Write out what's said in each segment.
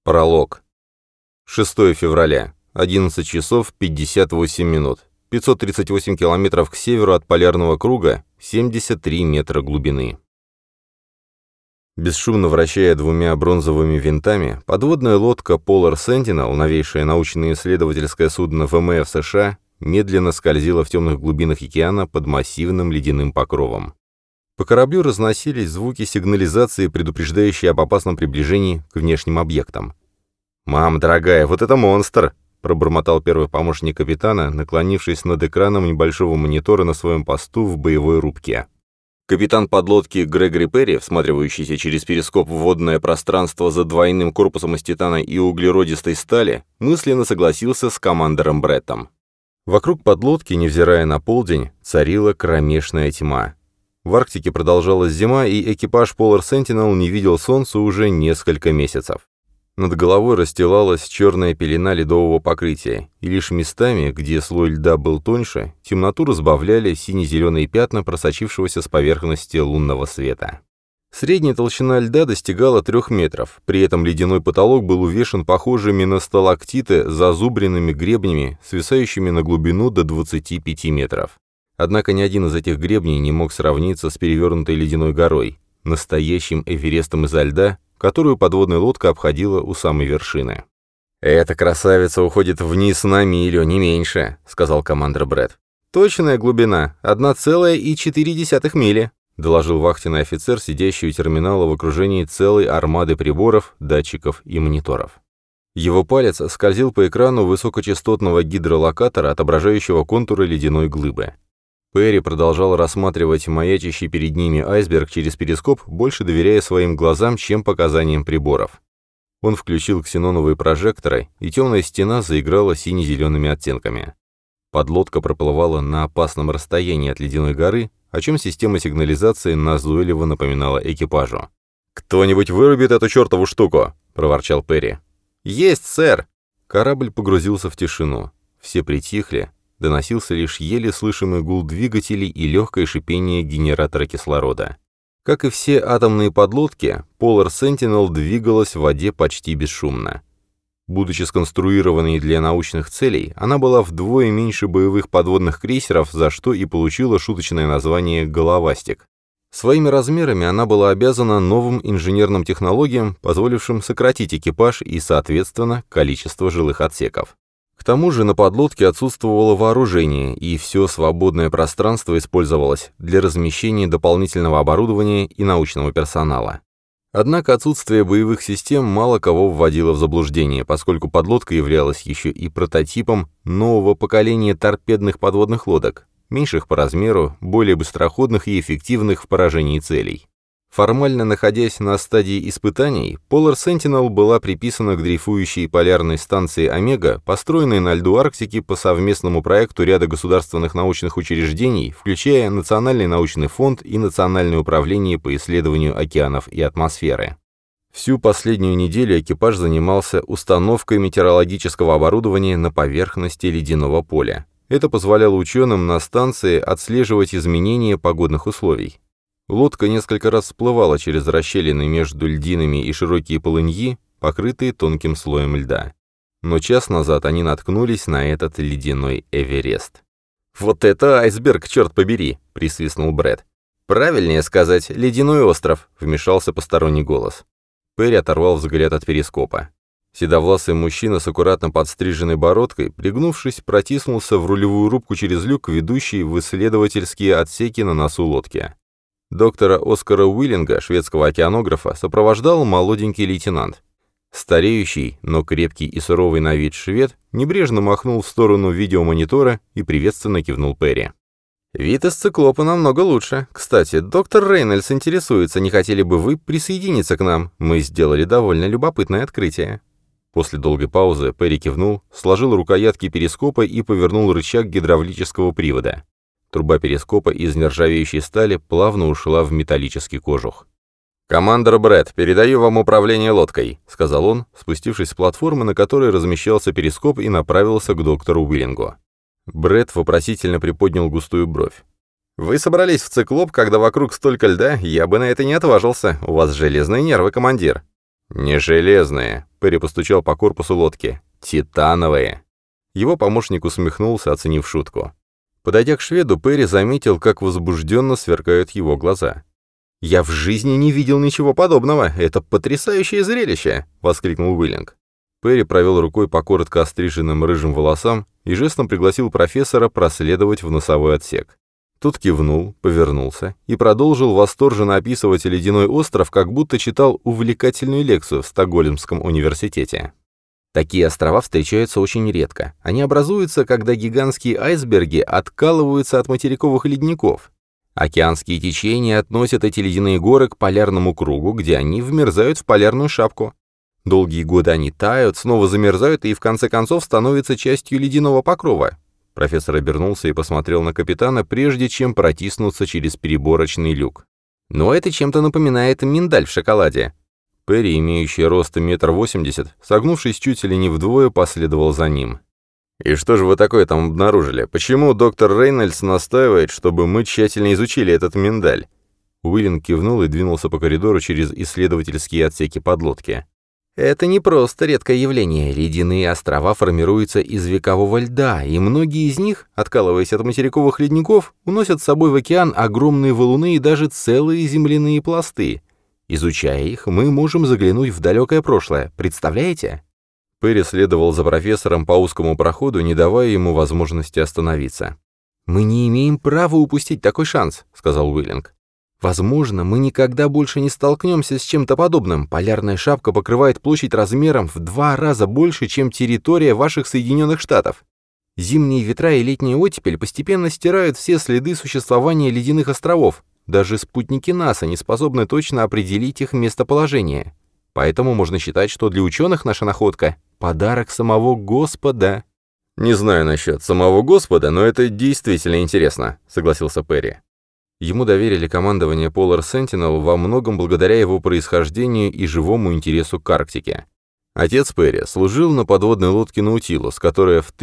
Пролог. 6 февраля. 11 часов 58 минут. 538 километров к северу от полярного круга, 73 метра глубины. Бесшумно вращая двумя бронзовыми винтами, подводная лодка Polar Sentinel, новейшее научно-исследовательское судно ВМФ США, медленно скользила в темных глубинах океана под массивным ледяным покровом. По кораблю разносились звуки сигнализации, предупреждающие об опасном приближении к внешним объектам. «Мам, дорогая, вот это монстр!» — пробормотал первый помощник капитана, наклонившись над экраном небольшого монитора на своем посту в боевой рубке. Капитан подлодки Грегори Перри, всматривающийся через перископ в водное пространство за двойным корпусом из титана и углеродистой стали, мысленно согласился с командором Бреттом. Вокруг подлодки, невзирая на полдень, царила кромешная тьма. В Арктике продолжалась зима, и экипаж Polar Sentinel не видел солнца уже несколько месяцев. Над головой расстилалась черная пелена ледового покрытия, и лишь местами, где слой льда был тоньше, темноту разбавляли сине-зеленые пятна просочившегося с поверхности лунного света. Средняя толщина льда достигала 3 метров, при этом ледяной потолок был увешан похожими на сталактиты зазубренными гребнями, свисающими на глубину до 25 метров. Однако ни один из этих гребней не мог сравниться с перевернутой ледяной горой, настоящим Эверестом изо льда, которую подводная лодка обходила у самой вершины. «Эта красавица уходит вниз на милю, не меньше», — сказал командир Бретт. «Точная глубина — 1,4 мили», — доложил вахтенный офицер, сидящий у терминала в окружении целой армады приборов, датчиков и мониторов. Его палец скользил по экрану высокочастотного гидролокатора, отображающего контуры ледяной глыбы. Перри продолжал рассматривать маячащий перед ними айсберг через перископ, больше доверяя своим глазам, чем показаниям приборов. Он включил ксеноновые прожекторы, и темная стена заиграла сине-зелеными оттенками. Подлодка проплывала на опасном расстоянии от ледяной горы, о чем система сигнализации назойливо напоминала экипажу. «Кто-нибудь вырубит эту чертову штуку!» — проворчал Перри. «Есть, сэр!» Корабль погрузился в тишину. Все притихли. Доносился лишь еле слышимый гул двигателей и легкое шипение генератора кислорода. Как и все атомные подлодки, Polar Sentinel двигалась в воде почти бесшумно. Будучи сконструированной для научных целей, она была вдвое меньше боевых подводных крейсеров, за что и получила шуточное название «головастик». Своими размерами она была обязана новым инженерным технологиям, позволившим сократить экипаж и, соответственно, количество жилых отсеков. К тому же на подлодке отсутствовало вооружение, и все свободное пространство использовалось для размещения дополнительного оборудования и научного персонала. Однако отсутствие боевых систем мало кого вводило в заблуждение, поскольку подлодка являлась еще и прототипом нового поколения торпедных подводных лодок, меньших по размеру, более быстроходных и эффективных в поражении целей. Формально находясь на стадии испытаний, Polar Sentinel была приписана к дрейфующей полярной станции «Омега», построенной на льду Арктики по совместному проекту ряда государственных научных учреждений, включая Национальный научный фонд и Национальное управление по исследованию океанов и атмосферы. Всю последнюю неделю экипаж занимался установкой метеорологического оборудования на поверхности ледяного поля. Это позволяло ученым на станции отслеживать изменения погодных условий. Лодка несколько раз всплывала через расщелины между льдинами и широкие полыньи, покрытые тонким слоем льда. Но час назад они наткнулись на этот ледяной Эверест. «Вот это айсберг, черт побери!» — присвистнул Бретт. «Правильнее сказать, ледяной остров», — вмешался посторонний голос. Перри оторвал взгляд от перископа. Седовласый мужчина с аккуратно подстриженной бородкой, пригнувшись, протиснулся в рулевую рубку через люк, ведущий в исследовательские отсеки на носу лодки. Доктора Оскара Уиллинга, шведского океанографа, сопровождал молоденький лейтенант. Стареющий, но крепкий и суровый на вид швед небрежно махнул в сторону видеомонитора и приветственно кивнул Перри. «Вид из циклопа намного лучше. Кстати, доктор Рейнольдс интересуется, не хотели бы вы присоединиться к нам? Мы сделали довольно любопытное открытие». После долгой паузы Перри кивнул, сложил рукоятки перископа и повернул рычаг гидравлического привода. Труба перископа из нержавеющей стали плавно ушла в металлический кожух. «Командор Бретт, передаю вам управление лодкой», — сказал он, спустившись с платформы, на которой размещался перископ, и направился к доктору Уиллингу. Бретт вопросительно приподнял густую бровь. «Вы собрались в циклоп, когда вокруг столько льда? Я бы на это не отважился. У вас железные нервы, командир». «Не железные», — Перри постучал по корпусу лодки. «Титановые». Его помощник усмехнулся, оценив шутку. Подойдя к шведу, Перри заметил, как возбужденно сверкают его глаза. «Я в жизни не видел ничего подобного! Это потрясающее зрелище!» — воскликнул Уиллинг. Перри провел рукой по коротко остриженным рыжим волосам и жестом пригласил профессора проследовать в носовой отсек. Тот кивнул, повернулся и продолжил восторженно описывать ледяной остров, как будто читал увлекательную лекцию в Стокгольмском университете. Такие острова встречаются очень редко. Они образуются, когда гигантские айсберги откалываются от материковых ледников. Океанские течения относят эти ледяные горы к полярному кругу, где они вмерзают в полярную шапку. Долгие годы они тают, снова замерзают и в конце концов становятся частью ледяного покрова. Профессор обернулся и посмотрел на капитана, прежде чем протиснуться через переборочный люк. «Но это чем-то напоминает миндаль в шоколаде». Перри, имеющий рост 1,80 м, согнувшись чуть ли не вдвое, последовал за ним. «И что же вы такое там обнаружили? Почему доктор Рейнольдс настаивает, чтобы мы тщательно изучили этот миндаль?» Уиллинг кивнул и двинулся по коридору через исследовательские отсеки подлодки. «Это не просто редкое явление. Ледяные острова формируются из векового льда, и многие из них, откалываясь от материковых ледников, уносят с собой в океан огромные валуны и даже целые земляные пласты. Изучая их, мы можем заглянуть в далекое прошлое. Представляете?» Перри следовал за профессором по узкому проходу, не давая ему возможности остановиться. «Мы не имеем права упустить такой шанс», — сказал Уиллинг. «Возможно, мы никогда больше не столкнемся с чем-то подобным. Полярная шапка покрывает площадь размером в 2 раза больше, чем территория ваших Соединенных Штатов. Зимние ветра и летняя оттепель постепенно стирают все следы существования ледяных островов. Даже спутники НАСА не способны точно определить их местоположение. Поэтому можно считать, что для ученых наша находка — подарок самого Господа». «Не знаю насчет самого Господа, но это действительно интересно», — согласился Перри. Ему доверили командование Polar Sentinel во многом благодаря его происхождению и живому интересу к Арктике. Отец Перри служил на подводной лодке «Наутилус», которая в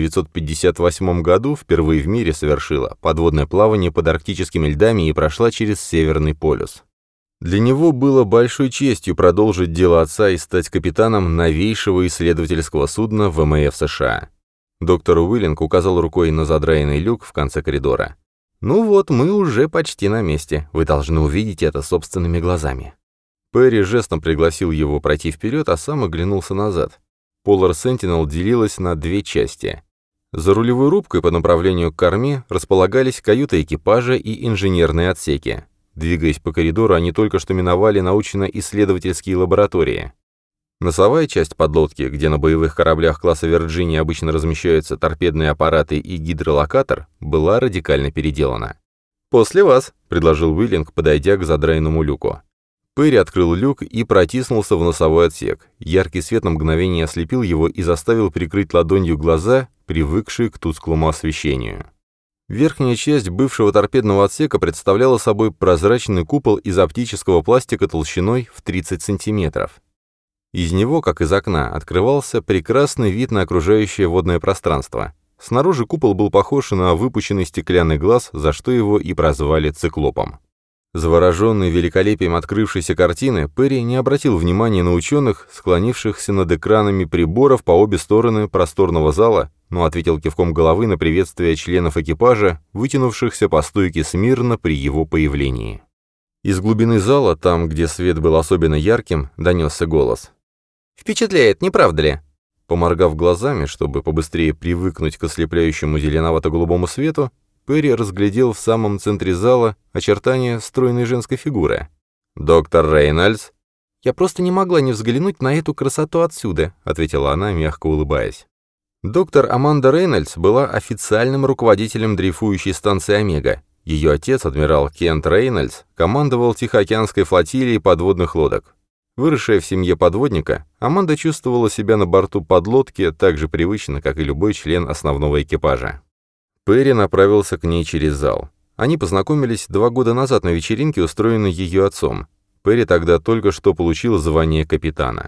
1958 году впервые в мире совершила подводное плавание под арктическими льдами и прошла через Северный полюс. Для него было большой честью продолжить дело отца и стать капитаном новейшего исследовательского судна ВМФ США. Доктор Уиллинг указал рукой на задраенный люк в конце коридора. «Ну вот, мы уже почти на месте. Вы должны увидеть это собственными глазами». Перри жестом пригласил его пройти вперед, а сам оглянулся назад. Polar Sentinel делилась на 2 части. За рулевой рубкой по направлению к корме располагались каюты экипажа и инженерные отсеки. Двигаясь по коридору, они только что миновали научно-исследовательские лаборатории. Носовая часть подлодки, где на боевых кораблях класса Вирджиния обычно размещаются торпедные аппараты и гидролокатор, была радикально переделана. «После вас», — предложил Уиллинг, подойдя к задраенному люку. Перри открыл люк и протиснулся в носовой отсек. Яркий свет на мгновение ослепил его и заставил прикрыть ладонью глаза, привыкшие к тусклому освещению. Верхняя часть бывшего торпедного отсека представляла собой прозрачный купол из оптического пластика толщиной в 30 сантиметров. Из него, как из окна, открывался прекрасный вид на окружающее водное пространство. Снаружи купол был похож на выпученный стеклянный глаз, за что его и прозвали циклопом. Завороженный великолепием открывшейся картины, Перри не обратил внимания на ученых, склонившихся над экранами приборов по обе стороны просторного зала, но ответил кивком головы на приветствие членов экипажа, вытянувшихся по стойке смирно при его появлении. Из глубины зала, там, где свет был особенно ярким, донесся голос. «Впечатляет, не правда ли?» Поморгав глазами, чтобы побыстрее привыкнуть к ослепляющему зеленовато-голубому свету, Перри разглядел в самом центре зала очертания стройной женской фигуры. «Доктор Рейнольдс?» «Я просто не могла не взглянуть на эту красоту отсюда», — ответила она, мягко улыбаясь. Доктор Аманда Рейнольдс была официальным руководителем дрейфующей станции «Омега». Ее отец, адмирал Кент Рейнольдс, командовал Тихоокеанской флотилией подводных лодок. Выросшая в семье подводника, Аманда чувствовала себя на борту подлодки так же привычно, как и любой член основного экипажа. Перри направился к ней через зал. Они познакомились 2 года назад на вечеринке, устроенной ее отцом. Перри тогда только что получил звание капитана.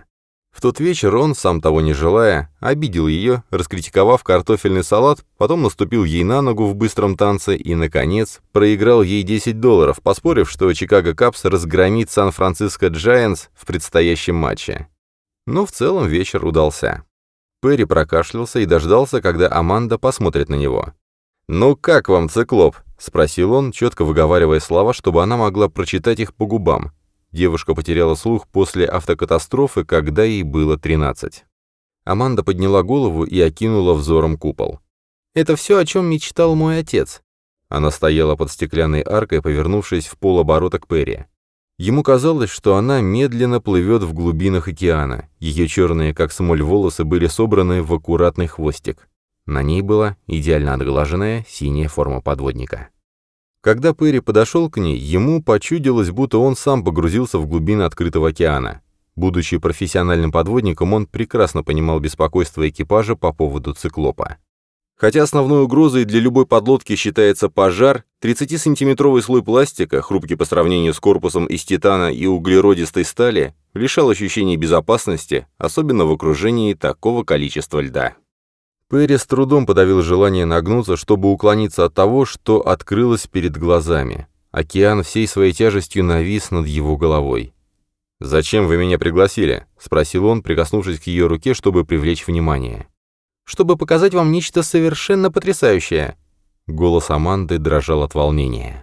В тот вечер он, сам того не желая, обидел ее, раскритиковав картофельный салат, потом наступил ей на ногу в быстром танце и, наконец, проиграл ей $10, поспорив, что Чикаго Кабс разгромит Сан-Франциско Джайантс в предстоящем матче. Но в целом вечер удался. Перри прокашлялся и дождался, когда Аманда посмотрит на него. «Ну как вам, циклоп?» — спросил он, четко выговаривая слова, чтобы она могла прочитать их по губам. Девушка потеряла слух после автокатастрофы, когда ей было 13. Аманда подняла голову и окинула взором купол. «Это все, о чем мечтал мой отец». Она стояла под стеклянной аркой, повернувшись в полоборота к Перри. Ему казалось, что она медленно плывет в глубинах океана. Ее черные, как смоль, волосы были собраны в аккуратный хвостик. На ней была идеально отглаженная синяя форма подводника. Когда Перри подошел к ней, ему почудилось, будто он сам погрузился в глубины открытого океана. Будучи профессиональным подводником, он прекрасно понимал беспокойство экипажа по поводу циклопа. Хотя основной угрозой для любой подлодки считается пожар, 30-сантиметровый слой пластика, хрупкий по сравнению с корпусом из титана и углеродистой стали, лишал ощущения безопасности, особенно в окружении такого количества льда. Перри с трудом подавил желание нагнуться, чтобы уклониться от того, что открылось перед глазами. Океан всей своей тяжестью навис над его головой. «Зачем вы меня пригласили?» — спросил он, прикоснувшись к ее руке, чтобы привлечь внимание. «Чтобы показать вам нечто совершенно потрясающее». Голос Аманды дрожал от волнения.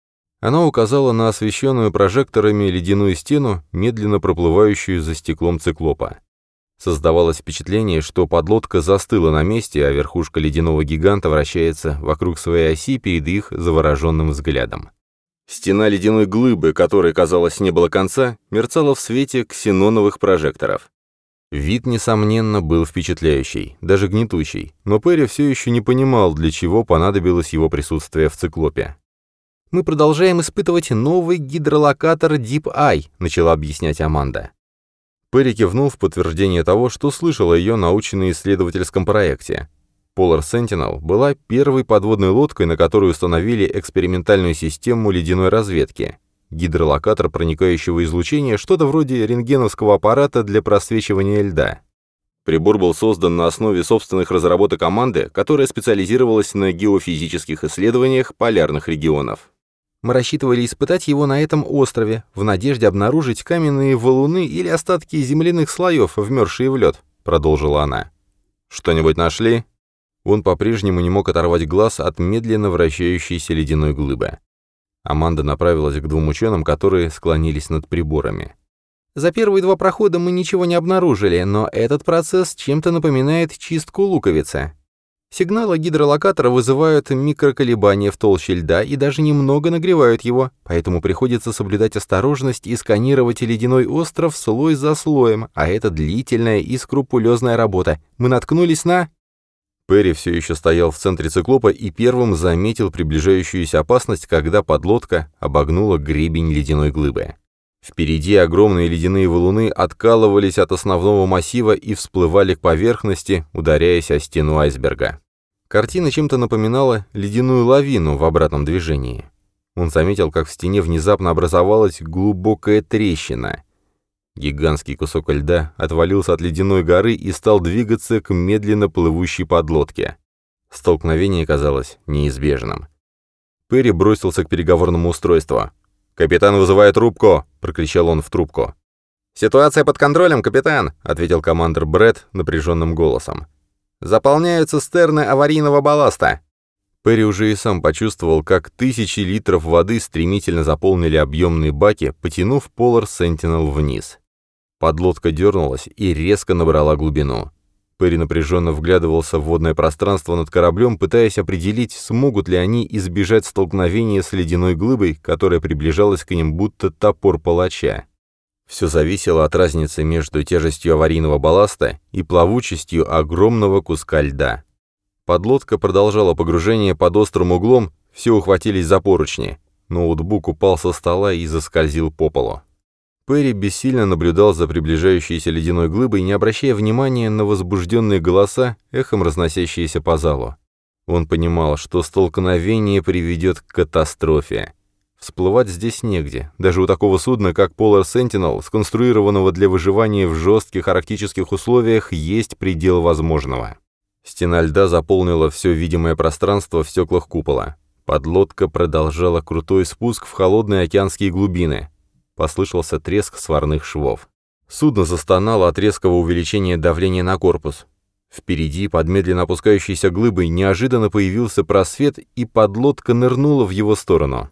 Она указала на освещенную прожекторами ледяную стену, медленно проплывающую за стеклом циклопа. Создавалось впечатление, что подлодка застыла на месте, а верхушка ледяного гиганта вращается вокруг своей оси перед их завороженным взглядом. Стена ледяной глыбы, которой, казалось, не было конца, мерцала в свете ксеноновых прожекторов. Вид, несомненно, был впечатляющий, даже гнетущий, но Перри все еще не понимал, для чего понадобилось его присутствие в циклопе. «Мы продолжаем испытывать новый гидролокатор Deep Eye», — начала объяснять Аманда. Перри кивнул в подтверждение того, что слышал о ее научно-исследовательском проекте. Polar Sentinel была первой подводной лодкой, на которой установили экспериментальную систему ледяной разведки. Гидролокатор проникающего излучения, что-то вроде рентгеновского аппарата для просвечивания льда. Прибор был создан на основе собственных разработок команды, которая специализировалась на геофизических исследованиях полярных регионов. Мы рассчитывали испытать его на этом острове, в надежде обнаружить каменные валуны или остатки земляных слоев, вмерзшие в лед», — продолжила она. «Что-нибудь нашли?» Он по-прежнему не мог оторвать глаз от медленно вращающейся ледяной глыбы. Аманда направилась к двум ученым, которые склонились над приборами. «За первые 2 прохода мы ничего не обнаружили, но этот процесс чем-то напоминает чистку луковицы. Сигналы гидролокатора вызывают микроколебания в толще льда и даже немного нагревают его, поэтому приходится соблюдать осторожность и сканировать ледяной остров слой за слоем, а это длительная и скрупулезная работа. Мы наткнулись на...» Перри все еще стоял в центре циклопа и первым заметил приближающуюся опасность, когда подлодка обогнула гребень ледяной глыбы. Впереди огромные ледяные валуны откалывались от основного массива и всплывали к поверхности, ударяясь о стену айсберга. Картина чем-то напоминала ледяную лавину в обратном движении. Он заметил, как в стене внезапно образовалась глубокая трещина. Гигантский кусок льда отвалился от ледяной горы и стал двигаться к медленно плывущей подлодке. Столкновение казалось неизбежным. Перри бросился к переговорному устройству. «Капитан вызывает рубку!» — прокричал он в трубку. «Ситуация под контролем, капитан!» — ответил командир Брэд напряженным голосом. «Заполняют цистерны аварийного балласта!» Перри уже и сам почувствовал, как тысячи литров воды стремительно заполнили объемные баки, потянув Polar Sentinel вниз. Подлодка дернулась и резко набрала глубину. Перри напряженно вглядывался в водное пространство над кораблем, пытаясь определить, смогут ли они избежать столкновения с ледяной глыбой, которая приближалась к ним будто топор палача. Все зависело от разницы между тяжестью аварийного балласта и плавучестью огромного куска льда. Подлодка продолжала погружение под острым углом, все ухватились за поручни. Ноутбук упал со стола и заскользил по полу. Перри бессильно наблюдал за приближающейся ледяной глыбой, не обращая внимания на возбужденные голоса, эхом разносящиеся по залу. Он понимал, что столкновение приведет к катастрофе. В Всплывать здесь негде. Даже у такого судна, как Polar Sentinel, сконструированного для выживания в жестких арктических условиях, есть предел возможного. Стена льда заполнила все видимое пространство в стеклах купола. Подлодка продолжала крутой спуск в холодные океанские глубины. Послышался треск сварных швов. Судно застонало от резкого увеличения давления на корпус. Впереди, под медленно опускающейся глыбой, неожиданно появился просвет, и подлодка нырнула в его сторону.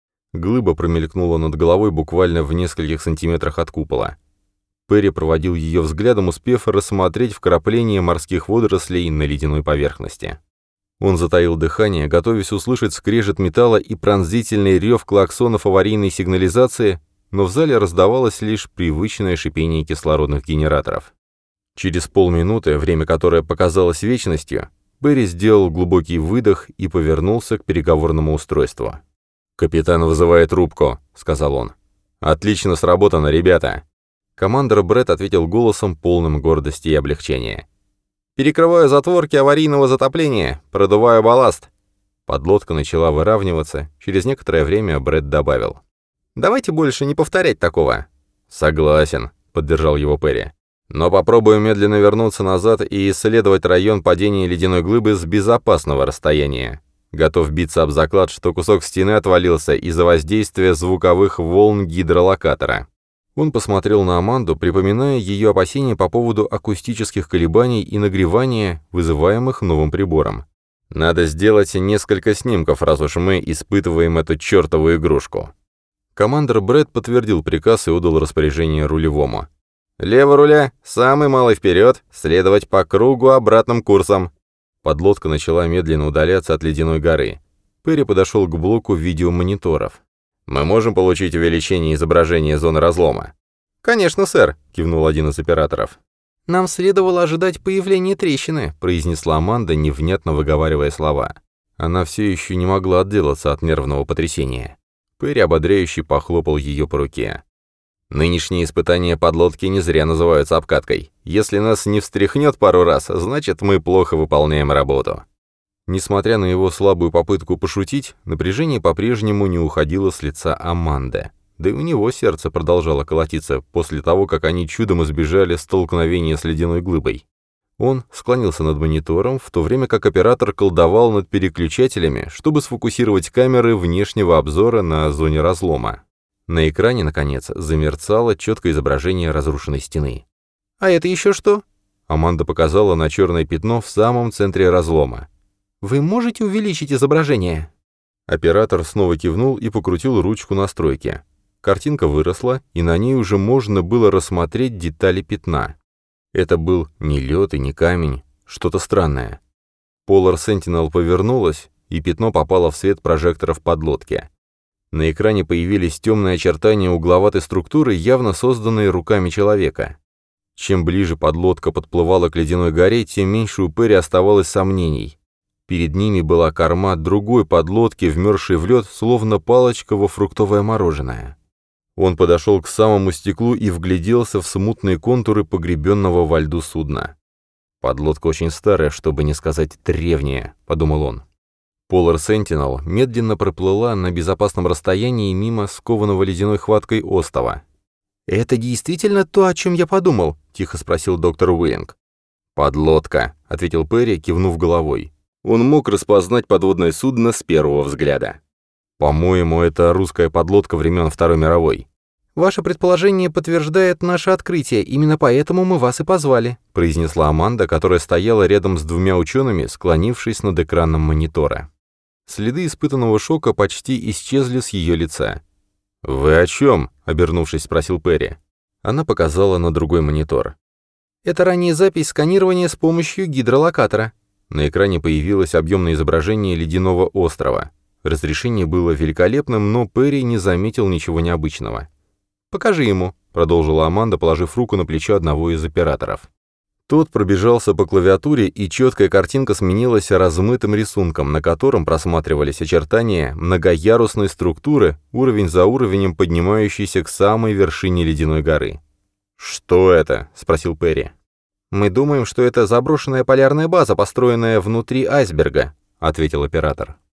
Глыба промелькнула над головой буквально в нескольких сантиметрах от купола. Перри проводил ее взглядом, успев рассмотреть вкрапление морских водорослей на ледяной поверхности. Он затаил дыхание, готовясь услышать скрежет металла и пронзительный рев клаксонов аварийной сигнализации, но в зале раздавалось лишь привычное шипение кислородных генераторов. Через полминуты, время которое показалось вечностью, Перри сделал глубокий выдох и повернулся к переговорному устройству. «Капитан вызывает рубку», — сказал он. «Отлично сработано, ребята». Командор Брэд ответил голосом, полным гордости и облегчения. «Перекрываю затворки аварийного затопления, продуваю балласт». Подлодка начала выравниваться. Через некоторое время Брэд добавил: «Давайте больше не повторять такого». «Согласен», — поддержал его Перри. «Но попробую медленно вернуться назад и исследовать район падения ледяной глыбы с безопасного расстояния. Готов биться об заклад, что кусок стены отвалился из-за воздействия звуковых волн гидролокатора». Он посмотрел на Аманду, припоминая ее опасения по поводу акустических колебаний и нагревания, вызываемых новым прибором. «Надо сделать несколько снимков, раз уж мы испытываем эту чертову игрушку». Командор Брэд подтвердил приказ и отдал распоряжение рулевому. «Лево руля, самый малый вперед, следовать по кругу обратным курсом». Подлодка начала медленно удаляться от ледяной горы. Перри подошел к блоку видеомониторов. «Мы можем получить увеличение изображения зоны разлома?» «Конечно, сэр», — кивнул один из операторов. «Нам следовало ожидать появления трещины», — произнесла Аманда, невнятно выговаривая слова. Она все еще не могла отделаться от нервного потрясения. Перри ободряюще похлопал ее по руке. «Нынешние испытания подлодки не зря называются обкаткой. Если нас не встряхнет пару раз, значит, мы плохо выполняем работу». Несмотря на его слабую попытку пошутить, напряжение по-прежнему не уходило с лица Аманды. Да и у него сердце продолжало колотиться после того, как они чудом избежали столкновения с ледяной глыбой. Он склонился над монитором, в то время как оператор колдовал над переключателями, чтобы сфокусировать камеры внешнего обзора на зоне разлома. На экране, наконец, замерцало четкое изображение разрушенной стены. «А это еще что?» Аманда показала на черное пятно в самом центре разлома. «Вы можете увеличить изображение?» Оператор снова кивнул и покрутил ручку настройки. Картинка выросла, и на ней уже можно было рассмотреть детали пятна. Это был не лед и не камень, что-то странное. Polar Sentinel повернулась, и пятно попало в свет прожекторов подлодки. На экране появились темные очертания угловатой структуры, явно созданные руками человека. Чем ближе подлодка подплывала к ледяной горе, тем меньше у Перри оставалось сомнений. Перед ними была корма другой подлодки, вмерзшей в лед, словно палочка во фруктовое мороженое. Он подошел к самому стеклу и вгляделся в смутные контуры погребенного во льду судна. «Подлодка очень старая, чтобы не сказать древняя», — подумал он. Polar Sentinel медленно проплыла на безопасном расстоянии мимо скованного ледяной хваткой остова. «Это действительно то, о чем я подумал?» — тихо спросил доктор Уиллинг. «Подлодка», — ответил Перри, кивнув головой. Он мог распознать подводное судно с первого взгляда. «По-моему, это русская подлодка времен Второй мировой». «Ваше предположение подтверждает наше открытие, именно поэтому мы вас и позвали», произнесла Аманда, которая стояла рядом с двумя учеными, склонившись над экраном монитора. Следы испытанного шока почти исчезли с ее лица. «Вы о чем?» — обернувшись, спросил Перри. Она показала на другой монитор. «Это ранняя запись сканирования с помощью гидролокатора». На экране появилось объемное изображение ледяного острова. Разрешение было великолепным, но Перри не заметил ничего необычного. «Покажи ему», — продолжила Аманда, положив руку на плечо одного из операторов. Тот пробежался по клавиатуре, и четкая картинка сменилась размытым рисунком, на котором просматривались очертания многоярусной структуры, уровень за уровнем поднимающейся к самой вершине ледяной горы. «Что это?» — спросил Перри. «Мы думаем, что это заброшенная полярная база, построенная внутри айсберга», — ответил оператор.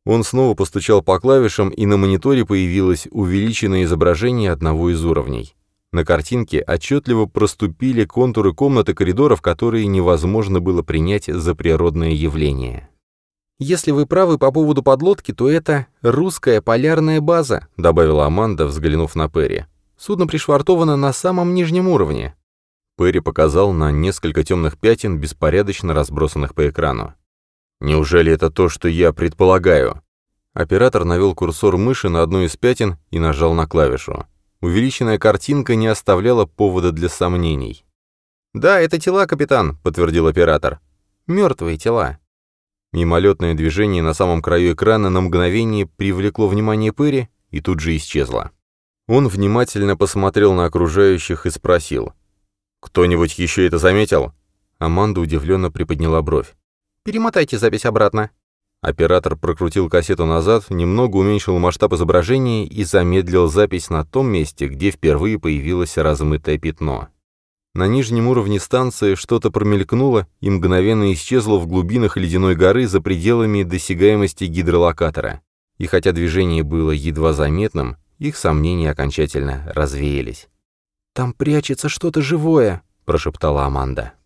Он снова постучал по клавишам, и на мониторе появилось увеличенное изображение одного из уровней. На картинке отчетливо проступили контуры комнат и коридоров, которые невозможно было принять за природное явление. «Если вы правы по поводу подлодки, то это русская полярная база», добавила Аманда, взглянув на Перри. «Судно пришвартовано на самом нижнем уровне». Перри показал на несколько темных пятен, беспорядочно разбросанных по экрану. «Неужели это то, что я предполагаю?» Оператор навел курсор мыши на одну из пятен и нажал на клавишу. Увеличенная картинка не оставляла повода для сомнений. «Да, это тела, капитан», — подтвердил оператор. «Мертвые тела». Мимолетное движение на самом краю экрана на мгновение привлекло внимание Перри и тут же исчезло. Он внимательно посмотрел на окружающих и спросил: «Кто-нибудь еще это заметил?» Аманда удивленно приподняла бровь. «Перемотайте запись обратно». Оператор прокрутил кассету назад, немного уменьшил масштаб изображения и замедлил запись на том месте, где впервые появилось размытое пятно. На нижнем уровне станции что-то промелькнуло и мгновенно исчезло в глубинах ледяной горы за пределами досягаемости гидролокатора. И хотя движение было едва заметным, их сомнения окончательно развеялись. «Там прячется что-то живое», — прошептала Аманда.